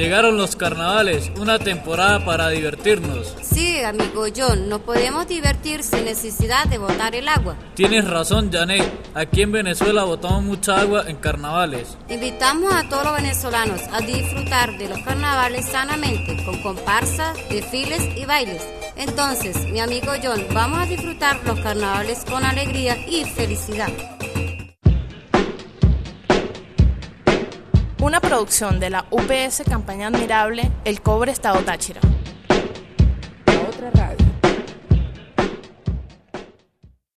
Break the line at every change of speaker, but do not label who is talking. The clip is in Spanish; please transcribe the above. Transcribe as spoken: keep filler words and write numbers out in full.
Llegaron los carnavales, una temporada para divertirnos.
Sí, amigo John, no podemos divertir sin necesidad de botar el agua.
Tienes razón, Janet. Aquí en Venezuela botamos mucha agua en carnavales.
Invitamos a todos los venezolanos a disfrutar de los carnavales sanamente, con comparsas, desfiles y bailes. Entonces, mi amigo John, vamos a disfrutar los carnavales con alegría y felicidad.
Una producción de la U P S Campaña Admirable, El Cobre, Estado Táchira.
La otra radio.